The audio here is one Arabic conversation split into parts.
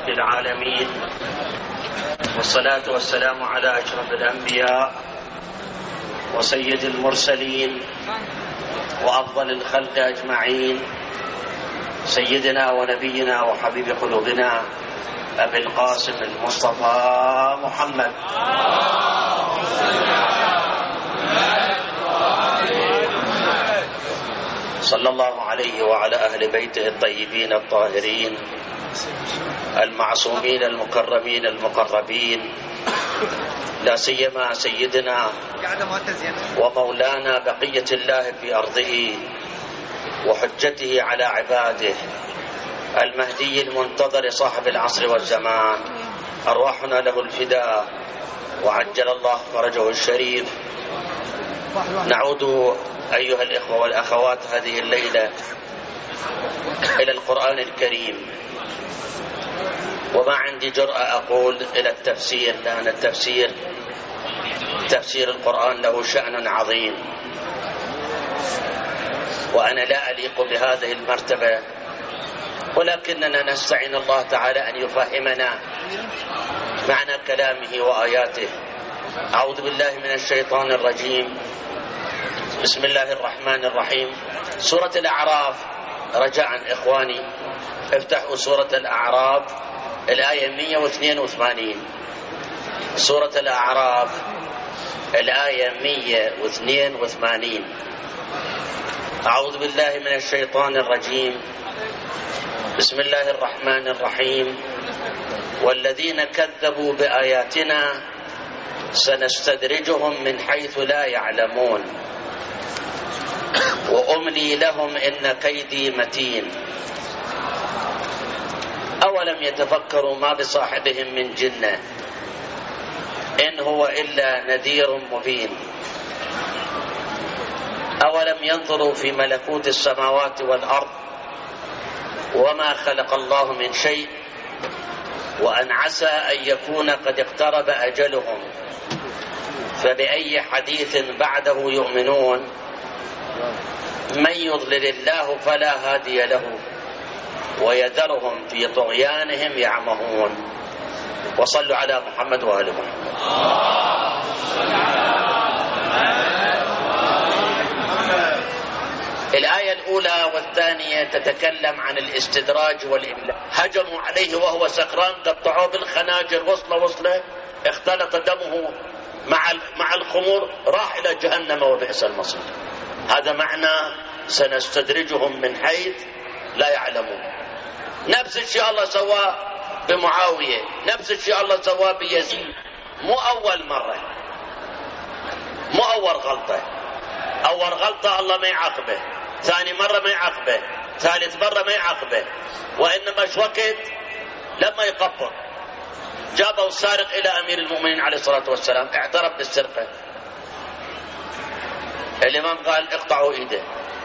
رب العالمين، والصلاة والسلام على أشرف الأنبياء وسيد المرسلين وأفضل الخلق أجمعين، سيدنا ونبينا وحبيب قلوبنا أبي القاسم المصطفى محمد صلى الله عليه وعلى أهل بيته الطيبين الطاهرين المعصومين المكرمين المقربين، لا سيما سيدنا ومولانا بقية الله في أرضه وحجته على عباده المهدي المنتظر صاحب العصر والزمان، أرواحنا له الفداء وعجل الله فرجه الشريف. نعود أيها الإخوة والأخوات هذه الليلة إلى القرآن الكريم، وما عندي جرأة أقول إلى التفسير، لأن تفسير القرآن له شأن عظيم، وأنا لا أليق بهذه المرتبة، ولكننا نستعين الله تعالى أن يفهمنا معنى كلامه وآياته. أعوذ بالله من الشيطان الرجيم، بسم الله الرحمن الرحيم. سورة الأعراف، رجاء إخواني افتحوا سورة الأعراف الآية 182. سورة الأعراف الآية 182. أعوذ بالله من الشيطان الرجيم، بسم الله الرحمن الرحيم. والذين كذبوا بآياتنا سنستدرجهم من حيث لا يعلمون وأملي لهم إن كيدي متين. أولم يتفكروا ما بصاحبهم من جنة إن هو إلا نذير مبين. أولم ينظروا في ملكوت السماوات والأرض وما خلق الله من شيء وأن عسى أن يكون قد اقترب أجلهم فبأي حديث بعده يؤمنون. من يضلل الله فلا هادي له ويذرهم في طغيانهم يعمهون. وصلوا على محمد وآل محمد. الآية الأولى والثانية تتكلم عن الاستدراج والإملاء. هجموا عليه وهو سكران، قطعوه بالخناجر وصله اختلط دمه مع الخمور، راح إلى جهنم وبئس المصير. هذا معنى سنستدرجهم من حيث لا يعلمون. نفس الشيء الله سواه بمعاوية، نفس الشيء الله سواه بيزيد. مو أول مرة، مو أول غلطة. أول غلطة الله ما يعاقبه، ثاني مرة ما يعاقبه، ثالث مرة ما يعاقبه، وإنما وقت لما يقبر. جابوا السارق إلى أمير المؤمنين عليه الصلاة والسلام، اعترف بالسرقة. الإمام قال اقطعوا إيده.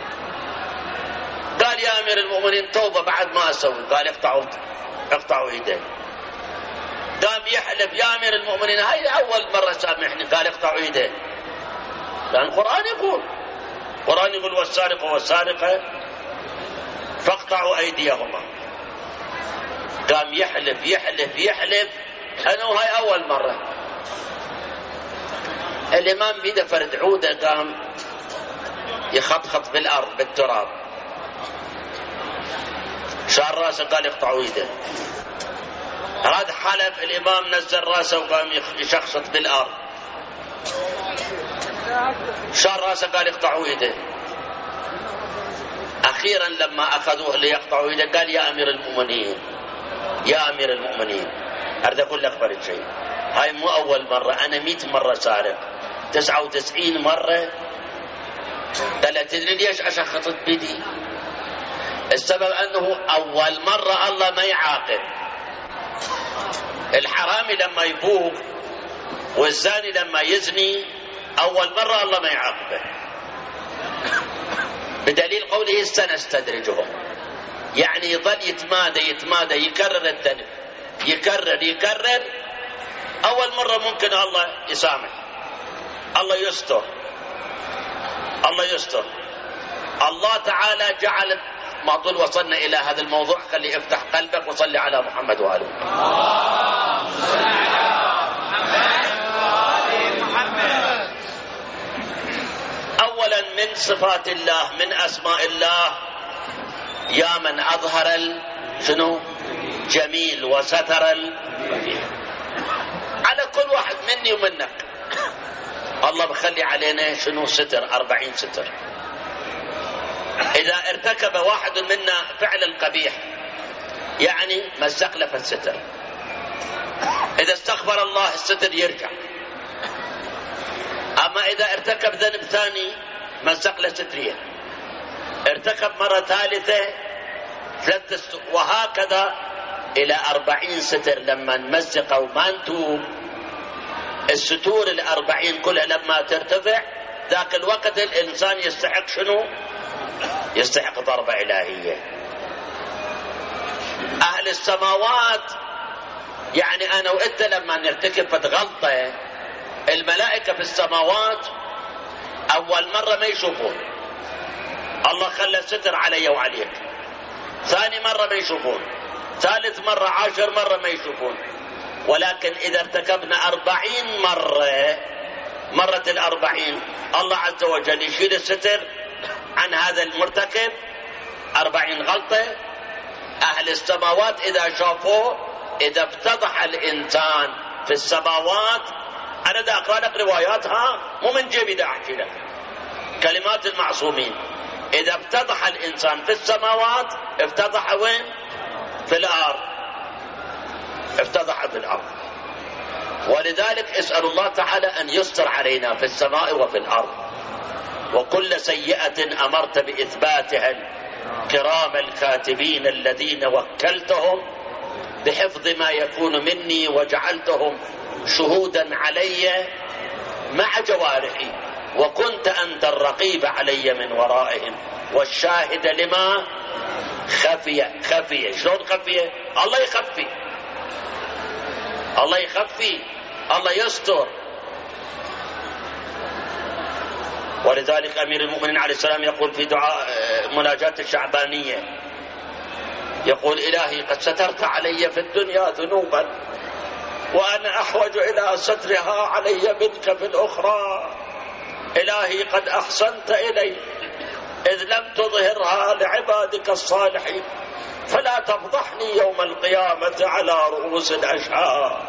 قال يا أمير المؤمنين توبة بعد ما أسوي. قال اقطعوا إيده. قام يحلف يا أمير المؤمنين هاي أول مرة سامحني. قال اقطعوا إيده، لأن القرآن يقول والسارق والسارقة فاقطعوا أيديهما. قام يحلف أنه هاي أول مرة. الإمام بيده فرد عودة، قام يخطخط بالأرض بالتراب، شار راسه، قال يقطعوا يده. هذا حلف الإمام، نزل راسه وقام يشخصط بالأرض، شار راسه، قال يقطعوا يده. أخيرا لما أخذوه ليقطعوا يده قال يا أمير المؤمنين، يا أمير المؤمنين، أريد أقول لك فرد شيء، هاي مو أول مرة، أنا 100 مرة سارق، 99 مرة. لا تدري ليش أشخطت بدي؟ السبب أنه أول مرة الله ما يعاقب. الحرامي لما يبوق والزاني لما يزني أول مرة الله ما يعاقبه، بدليل قوله سنستدرجهم، يعني يظل يتمادى يكرر الذنب، يكرر. أول مرة ممكن الله يسامح، الله يستر. الله تعالى جعل ما طول وصلنا إلى هذا الموضوع خلي افتح قلبك وصلي على محمد وآله. أولا من صفات الله، من أسماء الله، يا من أظهر شنو جميل وستر على كل واحد مني ومنك. الله بخلي علينا شنو ستر، 40 ستر. إذا ارتكب واحد منا فعل قبيح يعني مزق له الستر، إذا استغفر الله الستر يرجع. أما إذا ارتكب ذنب ثاني مزق له ستريه، ارتكب مرة ثالثة وهكذا إلى 40 ستر. لما نمزق وما نتوب الستور 40 كلها لما ترتفع ذاك الوقت الإنسان يستحق شنو؟ يستحق ضربة إلهية. أهل السماوات يعني أنا وإنت لما نرتكب غلطة الملائكة في السماوات أول مرة ما يشوفون، الله خلى ستر علي وعليك. ثاني مرة ما يشوفون، ثالث مرة 10 مرة ما يشوفون. ولكن إذا ارتكبنا 40 مرة، مرة 40 الله عز وجل يشيل الستر عن هذا المرتكب. 40 غلطة أهل السماوات إذا شافوه، إذا افتضح الإنسان في السماوات، أنا دا أقرأ لك رواياتها مو من جيبي، دا أحكي لك كلمات المعصومين. إذا افتضح الإنسان في السماوات افتضح وين؟ في الأرض، افتضح في الأرض. ولذلك اسأل الله تعالى أن يستر علينا في السماء وفي الأرض. وكل سيئة أمرت بإثباتها الكرام الكاتبين الذين وكلتهم بحفظ ما يكون مني وجعلتهم شهودا علي مع جوارحي، وكنت أنت الرقيب علي من ورائهم والشاهد لما خفي. شلون خفي؟ الله يخفي، الله يخفي، الله يستر. ولذلك أمير المؤمنين عليه السلام يقول في دعاء مناجاة الشعبانية، يقول إلهي قد سترت علي في الدنيا ذنوبا وأنا أحوج إلى سترها علي منك في الأخرى. إلهي قد أحسنت إلي إذ لم تظهرها لعبادك الصالحين، فلا تفضحني يوم القيامة على رؤوس الأشهاد.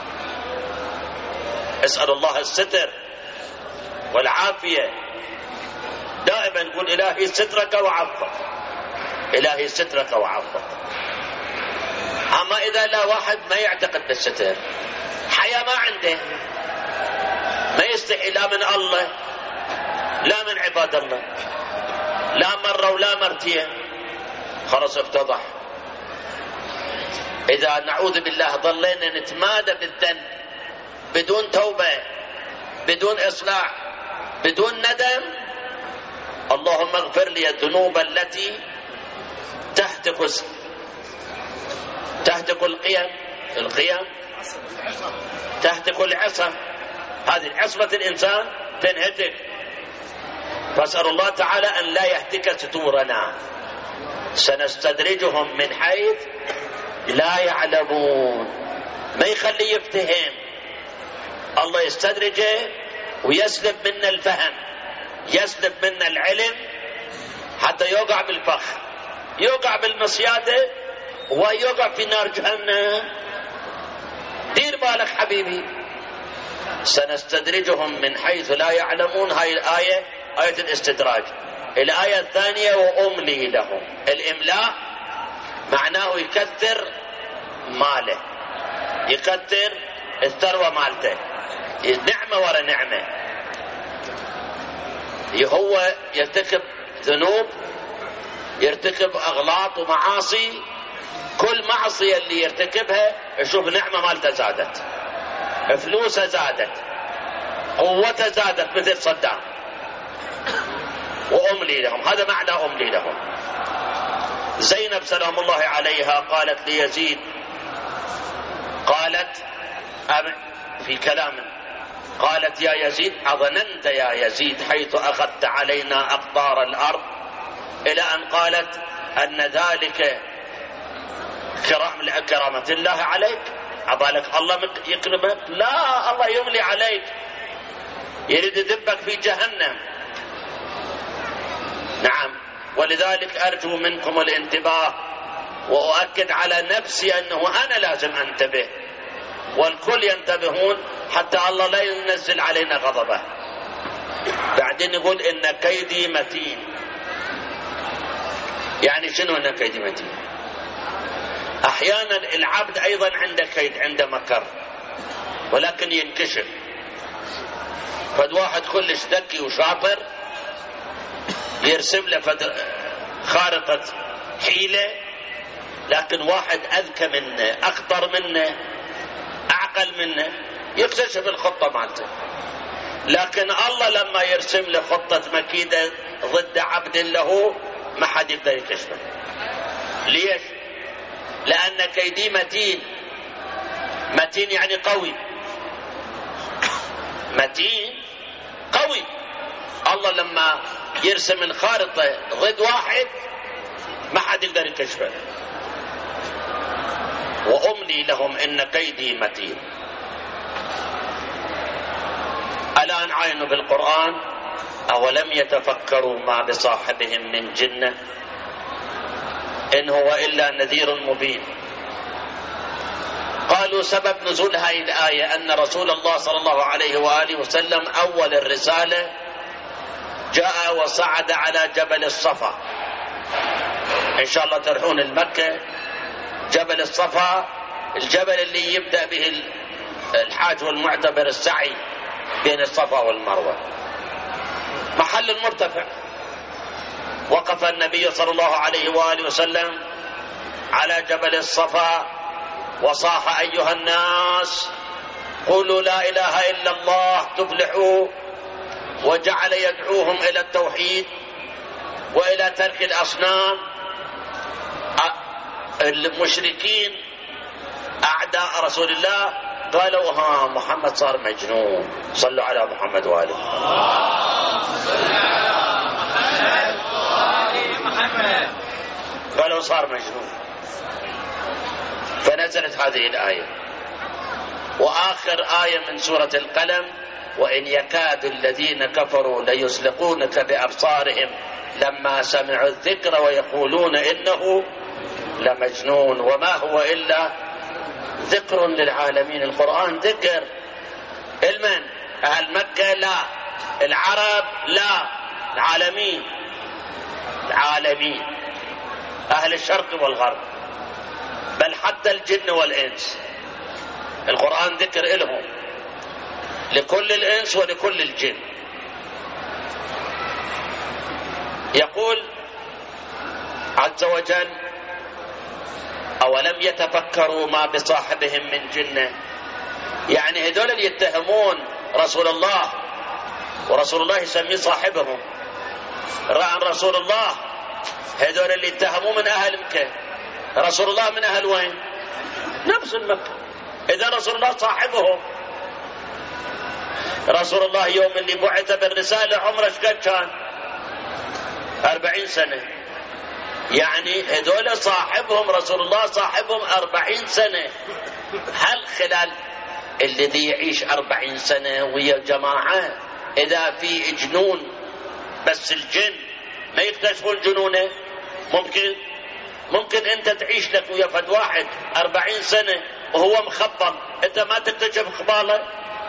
اسأل الله الستر والعافية. دائما نقول إلهي سترك وعفك، إلهي سترك وعفك. أما إذا لا واحد ما يعتقد بالستر، حياة ما عنده، ما يستحي لا من الله لا من عباد الله، لا مرة ولا مرتين، خلاص افتضح. إذا نعوذ بالله ظلينا نتمادى بالذنب بدون توبة، بدون إصلاح، بدون ندم، اللهم اغفر لي الذنوب التي تهتك القيم، تهتك العصم. هذه عصمة الإنسان تنهتك. فاسأل الله تعالى أن لا يهتك ستورنا. سنستدرجهم من حيث لا يعلمون، ما يخلي يفتهم. الله يستدرجه ويسلب منا الفهم، يسلب منا العلم حتى يوقع بالفخ، يوقع بالمصيادة ويوقع في نار جهنم. دير بالك حبيبي. سنستدرجهم من حيث لا يعلمون، هاي الآية آية الاستدراج. الآية الثانية وأملي لهم. الإملاء معناه يكثر ماله، يكثر الثروة مالته، نعمة ورا نعمة. هو يرتكب ذنوب، يرتكب أغلاط ومعاصي، كل معصية اللي يرتكبها يشوف نعمة مالته زادت، فلوسه زادت، قوته زادت مثل صدام. وأملي لهم، هذا معنى أملي لهم. زينب سلام الله عليها قالت ليزيد، قالت في كلام، قالت يا يزيد أظننت يا يزيد حيث أخذت علينا أقطار الأرض، إلى أن قالت أن ذلك كرامة الله عليك؟ عبالك الله يكرمك؟ لا، الله يملي عليك، يريد يذبك في جهنم. نعم. ولذلك أرجو منكم الانتباه، وأؤكد على نفسي أنه أنا لازم أنتبه، والكل ينتبهون حتى الله لا ينزل علينا غضبه. بعدين يقول إن كيدي متين. يعني شنو إن كيدي متين؟ أحيانا العبد أيضا عنده كيد، عنده مكر، ولكن ينكشف. فد واحد كلش ذكي وشاطر يرسم له خارطة حيلة، لكن واحد أذكى منه، أخطر منه، أعقل منه، يكتشف الخطة مالته. لكن الله لما يرسم له خطة مكيدة ضد عبد له ما حد يقدر يكشفه. ليش؟ لأن كيدي متين. متين يعني قوي، متين قوي. الله لما يرسم الخارطة ضد واحد ما حد يقدر يكشفه. وأملي لهم إن كيدي متين. الآن عينوا بالقرآن: أولم يتفكروا ما بصاحبهم من جنة إن هو إلا نذير مبين. قالوا سبب نزول هذه الآية أن رسول الله صلى الله عليه وآله وسلم أول الرسالة جاء وصعد على جبل الصفا. إن شاء الله تروحون المكة، جبل الصفا الجبل اللي يبدأ به الحاج والمعتبر السعي بين الصفا والمروة، محل مرتفع. وقف النبي صلى الله عليه وآله وسلم على جبل الصفا وصاح: أيها الناس قولوا لا إله إلا الله تفلحوا. وجعل يدعوهم إلى التوحيد وإلى ترك الأصنام. المشركين أعداء رسول الله قالوا: ها محمد صار مجنون. صلوا على محمد وآله. قالوا صار مجنون. فنزلت هذه الآية. وآخر آية من سورة القلم: وإن يكاد الذين كفروا ليزلقونك بأبصارهم لما سمعوا الذكر ويقولون إنه لمجنون وما هو إلا ذكر للعالمين. القرآن ذكر. المن؟ أهل مكة؟ لا. العرب؟ لا. العالمين. العالمين، أهل الشرق والغرب، بل حتى الجن والإنس القرآن ذكر إلهم، لكل الإنس ولكل الجن. يقول عز وجل: أولم يتفكروا ما بصاحبهم من جنة. يعني هذول اللي يتهمون رسول الله، ورسول الله يسميه صاحبهم، رأى رسول الله، هذول اللي اتهموا من أهل مكة. رسول الله من أهل وين؟ نفس المكة. إذا رسول الله صاحبهم. رسول الله يوم اللي بعث بالرسالة عمره ايش قد كان؟ 40 سنة. يعني هذول صاحبهم، رسول الله صاحبهم 40 سنة. هل خلال الذي يعيش 40 سنة ويا جماعة إذا في جنون، بس الجن ما يكتشفون جنونه؟ ممكن أنت تعيش لك ويا فد واحد 40 سنة وهو مخبط، أنت ما تكتشف خباله؟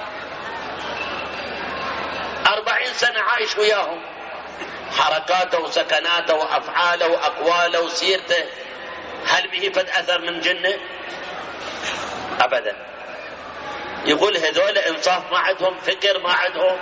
40 سنة عايش وياهم، حركاته وسكناته وأفعاله وأقواله وسيرته، هل به فد أثر من جنة؟ أبدا. يقول هذول إنصاف ما عندهم، فكر ما عندهم.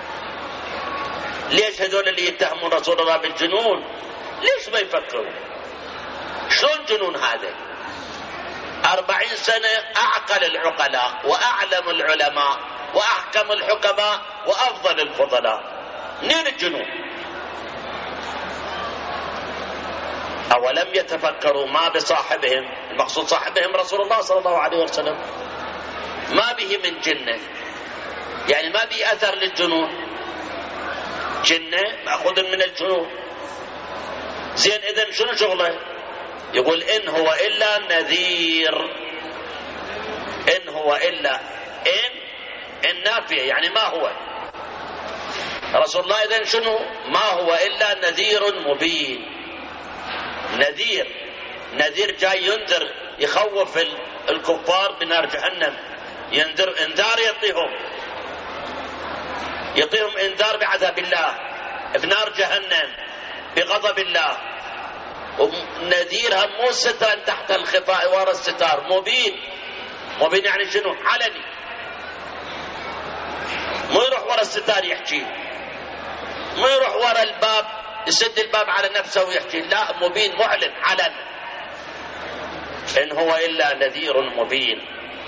ليش هذول اللي يتهمون رسول الله بالجنون ليش ما يفكروا؟ شلون جنون هذا؟ 40 سنة أعقل العقلاء وأعلم العلماء وأحكم الحكماء وأفضل الفضلاء، منين الجنون؟ أولم يتفكروا ما بصاحبهم، المقصود صاحبهم رسول الله صلى الله عليه وسلم، ما به من جنة، يعني ما به أثر للجنون. جنة مأخوذ من الجنون. زين إذن شنو شغله؟ يقول إن هو إلا نذير. إن هو إلا إن نافية يعني ما هو رسول الله. إذن شنو؟ ما هو إلا نذير مبين. نذير جاي ينذر، يخوف الكفار بنار جهنم، ينذر انذار، يعطيهم انذار بعذاب الله بنار جهنم بغضب الله. ونذيرها مو سترا تحت الخفاء وراء الستار، مبين يعني شنو؟ علني، مو يروح وراء الستار يحكي، مو يروح وراء الباب يسد الباب على نفسه ويحكي، لا، مبين معلن علن. إن هو إلا نذير مبين.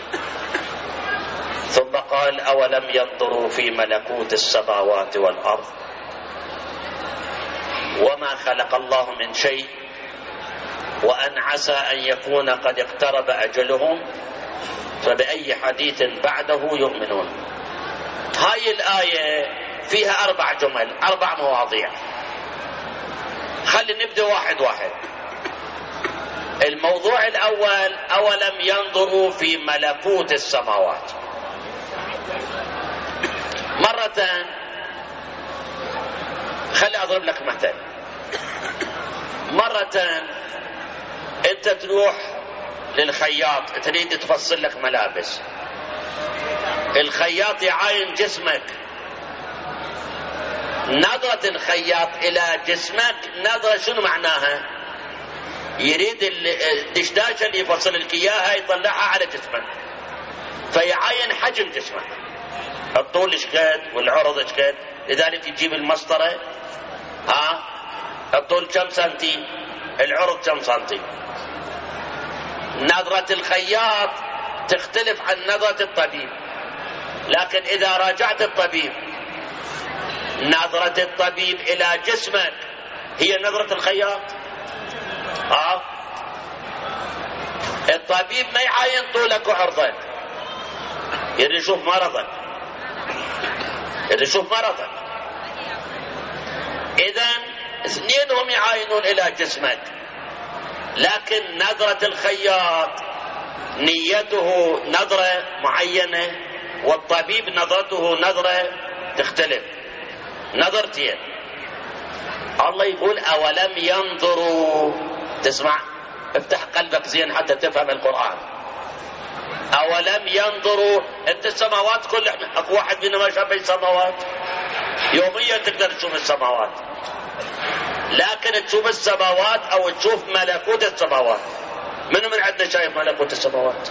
ثم قال أولم ينظروا في ملكوت السماوات والأرض وما خلق الله من شيء وأن عسى أن يكون قد اقترب أجلهم فبأي حديث بعده يؤمنون. هاي الآية فيها 4 جمل، 4 مواضيع. خلي نبدأ واحد واحد. الموضوع الأول، أولم ينظروا في ملكوت السماوات. مرة خلي أضرب لك مثل. مرة أنت تروح للخياط تريد تفصل لك ملابس، الخياط يعاين جسمك. نظرة الخياط إلى جسمك نظرة شنو معناها؟ يريد الدشداشة اللي يفصل لك إياها يطلعها على جسمك، فيعاين حجم جسمك، الطول شقد والعرض شقد. لذلك يجيب المسطرة، الطول كم سنتي، العرض كم سنتي. نظرة الخياط تختلف عن نظرة الطبيب، لكن إذا راجعت الطبيب نظرة الطبيب إلى جسمك هي نظرة الخياط. الطبيب ما يعاين طولك وعرضك، يريد يشوف مرضك، إذن اثنينهم يعاينون إلى جسمك، لكن نظرة الخياط نيته نظرة معينة، والطبيب نظرته نظرة تختلف، نظرتين. الله يقول أولم ينظروا. تسمع، افتح قلبك زين حتى تفهم القرآن. أولم ينظروا. انت السماوات كلها، اكو واحد فينا ما شاف السماوات؟ يوميا تقدر تشوف السماوات، لكن تشوف السماوات او تشوف ملكوت السماوات. من عندنا شايف ملكوت السماوات؟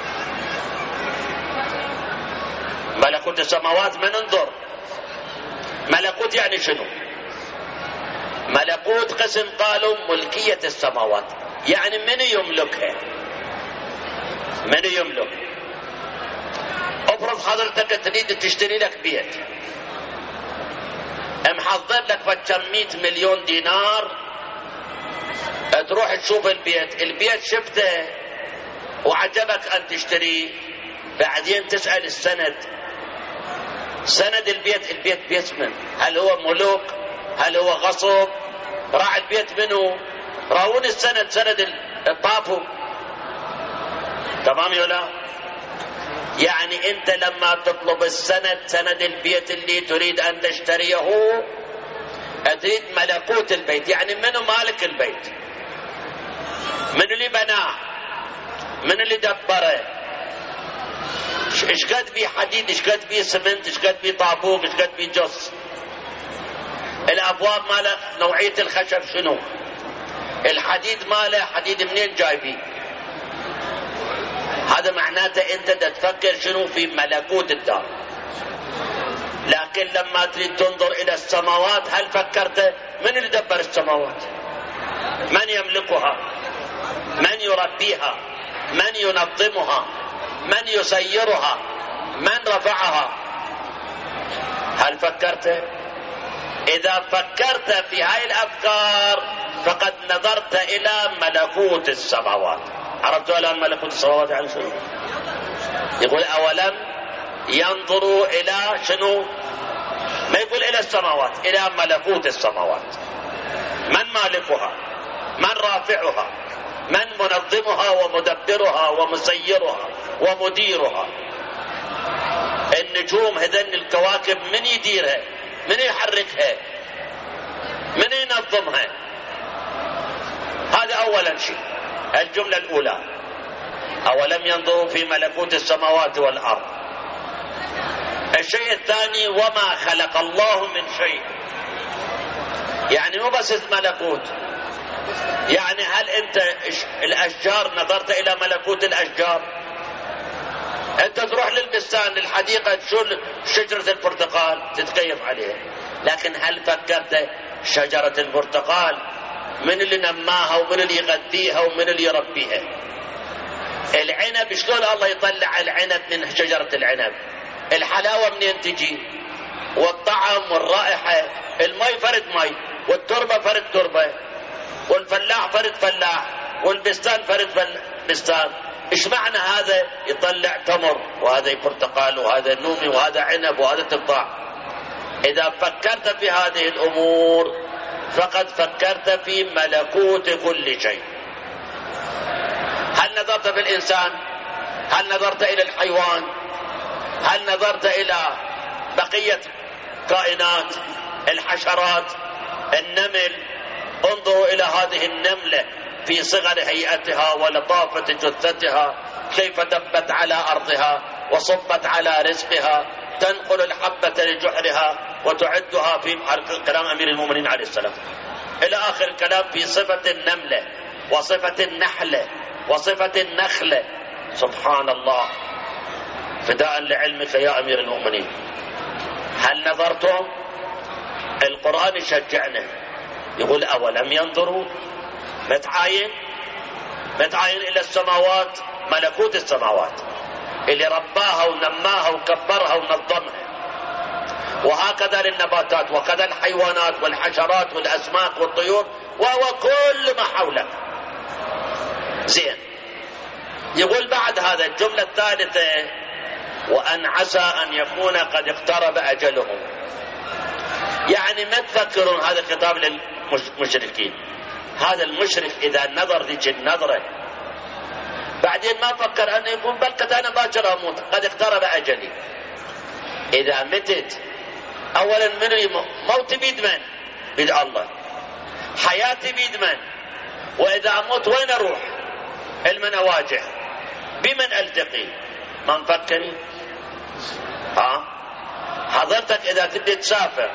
ملكوت السماوات ما ننظر. ملكوت يعني شنو؟ ملكوت قسم قالوا ملكية السماوات، يعني من يملكها؟ من يملك؟ افرض حضرتك تريد تشتري لك بيت، محضر لك فكم 100 مليون دينار، تروح تشوف البيت شفته وعجبك ان تشتريه، بعدين تسأل سند البيت بيت من؟ هل هو ملوك؟ هل هو غصب؟ راح البيت منه؟ راون سند الطافو. تمام يا لا؟ يعني انت لما تطلب سند البيت اللي تريد ان تشتريه، تريد ملكوت البيت، يعني منو مالك البيت؟ من اللي بناه؟ من اللي دبره؟ ايش قد بيه حديد، ايش قد بيه سمنت، ايش قد بيه طابوق، ايش قد بيه جص؟ الابواب ماله نوعية الخشب شنو؟ الحديد ماله حديد منين جايبيه؟ هذا معناته انت تفكر شنو في ملكوت الدار. لكن لما تريد تنظر الى السماوات، هل فكرت من اللي دبر السماوات؟ من يملكها؟ من يربيها؟ من ينظمها؟ من يسيرها؟ من رفعها؟ هل فكرت؟ اذا فكرت في هاي الافكار فقد نظرت الى ملكوت السماوات. عرفتوا الان ملكوت السماوات يعني شنو؟ يقول اولم ينظروا الى شنو؟ ما يقول الى السماوات، الى ملكوت السماوات. من مالكها؟ من رافعها؟ من منظمها ومدبرها ومسيرها ومديرها؟ النجوم هذن الكواكب من يديرها؟ من يحركها؟ من ينظمها؟ هذا أولا شيء، الجملة الأولى. أولم ينظروا في ملكوت السماوات والأرض. الشيء الثاني وما خلق الله من شيء، يعني مو بس الملكوت، يعني هل أنت الأشجار نظرت إلى ملكوت الأشجار؟ أنت تروح للبستان للحديقة تشوف شجرة البرتقال تتكيف عليها، لكن هل فكرت شجرة البرتقال من اللي نماها ومن اللي يغذيها ومن اللي يربيها؟ العنب شلون الله يطلع العنب من شجرة العنب؟ الحلاوة منين تجي؟ والطعم والرائحة. المي فرد مي، والتربة فرد تربة، والفلاح فرد فلاح، والبستان فرد بستان. ايش معنى هذا يطلع تمر وهذا برتقال وهذا نومي وهذا عنب وهذا تفاح؟ اذا فكرت في هذه الامور فقد فكرت في ملكوت كل شيء. هل نظرت في الانسان؟ هل نظرت الى الحيوان؟ هل نظرت الى بقية كائنات الحشرات؟ النمل، انظروا الى هذه النملة في صغر هيئتها ولطافة جثتها، كيف دبت على ارضها وصبت على رزقها، تنقل الحبة لجحرها وتعدها في كلام امير المؤمنين عليه السلام الى اخر الكلام في صفة النملة وصفة النحلة وصفة النخلة. سبحان الله، فداء لعلمك يا امير المؤمنين. هل نظرتم؟ القرآن يشجعنا يقول اولم ينظروا، متعاين الى السماوات، ملكوت السماوات اللي رباها ونماها وكبرها ونظمها، وهكذا للنباتات وكذا الحيوانات والحشرات والاسماك والطيور وكل ما حولك. زين، يقول بعد هذا الجملة الثالثة وأن عسى أن يكون قد اقترب أجلهم. يعني ما تفكرون هذا خطاب للمشركين. هذا المشرك إذا نظر ذيك النظرة بعدين ما فكر أن يكون بل قد أنا باكر أموت، قد اقترب أجلي. إذا متت أولا من موت بيد من؟ بيد الله. حياتي بيد من؟ وإذا أموت وين أروح؟ المن أواجه؟ بمن ألتقي؟ ما مفكري؟ حضرتك إذا تبي تسافر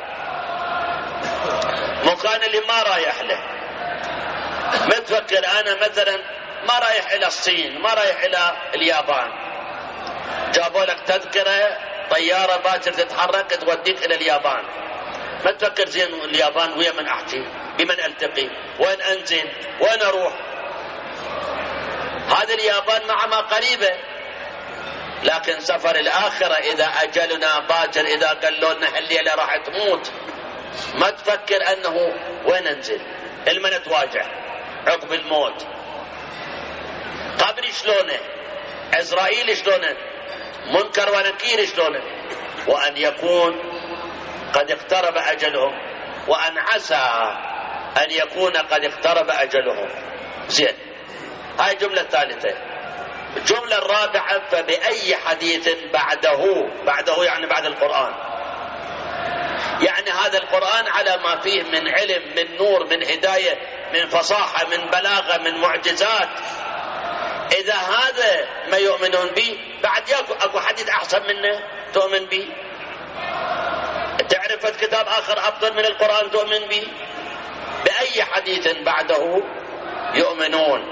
مكان اللي ما رايح له، ما تفكر أنا مثلا ما رايح إلى الصين، ما رايح إلى اليابان، جابوا لك تذكرة طيارة باكر تتحرك توديك إلى اليابان، ما تفكر زين اليابان ويا من أحكي؟ بمن ألتقي؟ وين أنزل؟ وين أروح؟ هذه اليابان مع ما قريبة، لكن سفر الآخرة إذا أجلنا باكر، إذا قالوا لنا الليلة راح تموت، ما تفكر أنه وين أنزل؟ المن تواجه عقب الموت؟ قبر شلونه؟ عزرائيل شلونه؟ منكر ونكير شلونه؟ وأن يكون قد اقترب أجلهم، وأن عسى أن يكون قد اقترب أجلهم. زين، هاي الجملة الثالثة. الجملة الرابعة فبأي حديث بعده يعني بعد القرآن، يعني هذا القرآن على ما فيه من علم، من نور، من هداية، من فصاحة، من بلاغة، من معجزات، إذا هذا ما يؤمنون به بعد أكو حديث أحسن منه تؤمن به؟ تعرف كتاب آخر أفضل من القرآن تؤمن به؟ بأي حديث بعده يؤمنون.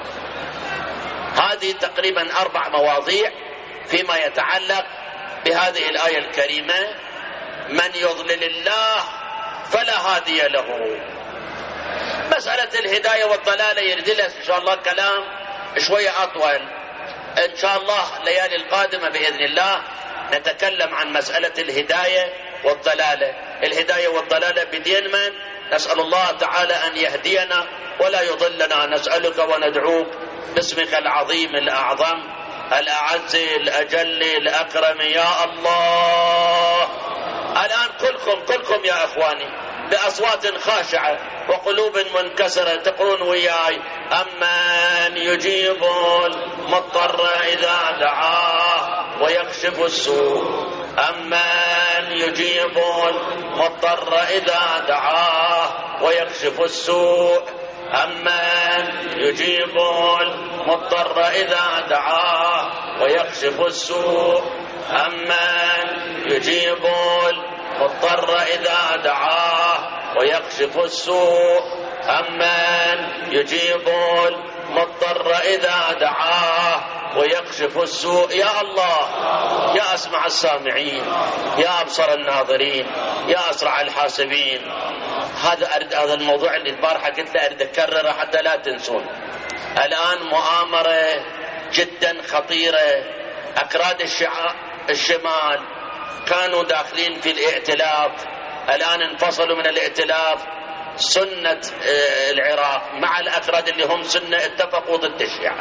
هذه تقريبا 4 مواضيع فيما يتعلق بهذه الآية الكريمة. من يضلل الله فلا هادي له. مسألة الهداية والضلالة يردلها إن شاء الله كلام شوية أطول. إن شاء الله ليالي القادمة بإذن الله نتكلم عن مسألة الهداية والضلالة. الهداية والضلالة بدين من؟ نسأل الله تعالى أن يهدينا ولا يضلنا. نسألك وندعوك باسمك العظيم الأعظم الأعز الأجل الأكرم يا الله. الآن كلكم يا أخواني بأصوات خاشعة وقلوب منكسرة تقولون وياي: أمن يجيب المضطر إذا دعاه ويكشف السوء، أمن يجيب المضطر إذا دعاه ويكشف السوء، أمن يجيب المضطر إذا دعاه ويكشف السوء، أمن يجيب المضطر إذا دعاه ويكشف السوء، أمن يجيب المضطر إذا دعاه ويكشف السوء. يا الله، يا أسمع السامعين، يا أبصر الناظرين، يا أسرع الحاسبين. هذا الموضوع اللي البارحة قلت أريد أكرره حتى لا تنسون. الآن مؤامرة جدا خطيرة. أكراد الشمال كانوا داخلين في الائتلاف، الآن انفصلوا من الائتلاف. سنة العراق مع الأكراد اللي هم سنة اتفقوا ضد الشيعة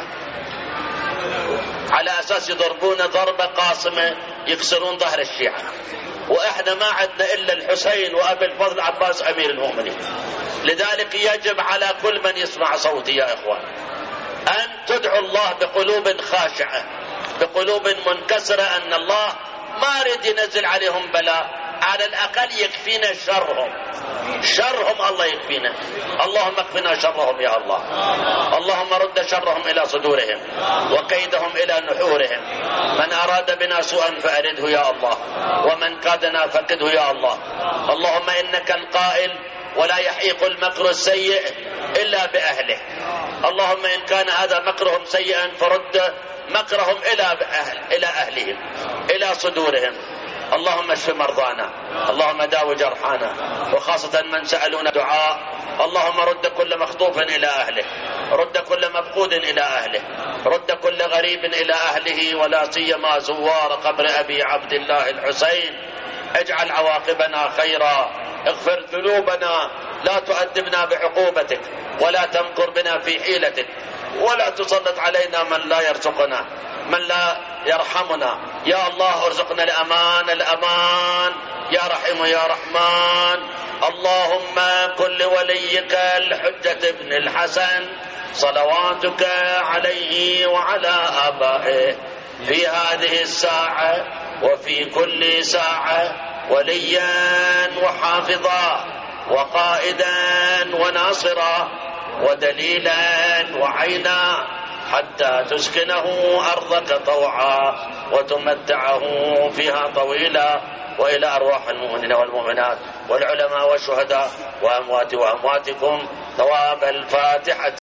على أساس يضربون ضربة قاصمة يكسرون ظهر الشيعة. وإحنا ما عندنا إلا الحسين وأبي الفضل عباس أمير المؤمنين. لذلك يجب على كل من يسمع صوتي يا إخوان أن تدعو الله بقلوب خاشعة، بقلوب منكسرة، أن الله ما يريد ينزل عليهم بلاء، على الأقل يكفينا شرهم الله يكفينا. اللهم اكفنا شرهم يا الله. اللهم رد شرهم إلى صدورهم وكيدهم إلى نحورهم. من أراد بنا سوءا فأرده يا الله، ومن كادنا فقده يا الله. اللهم إنك القائل: ولا يحيق المكر السيء إلا بأهله. اللهم إن كان هذا مكرهم سيئا فرد مكرهم إلى أهلهم، إلى صدورهم. اللهم اشف مرضانا، اللهم داو جرحانا، وخاصة من سألونا دعاء. اللهم رد كل مخطوف إلى أهله، رد كل مفقود إلى أهله، رد كل غريب إلى أهله، ولا سيما زوار قبر أبي عبد الله الحسين. اجعل عواقبنا خيرا، اغفر ذنوبنا، لا تؤدبنا بعقوبتك، ولا تمكر بنا في حيلتك، ولا تسلط علينا من لا يرزقنا، من لا يرحمنا. يا الله ارزقنا الأمان يا رحيم يا رحمن. اللهم كن لوليك الحجة بن الحسن صلواتك عليه وعلى آبائه في هذه الساعة وفي كل ساعة وليا وحافظا وقائدا وناصرا ودليلا وعينا، حتى تسكنه أرضك طوعا وتمتعه فيها طويلا، وإلى أرواح المؤمنين والمؤمنات والعلماء والشهداء وأمواتكم ثواب الفاتحة.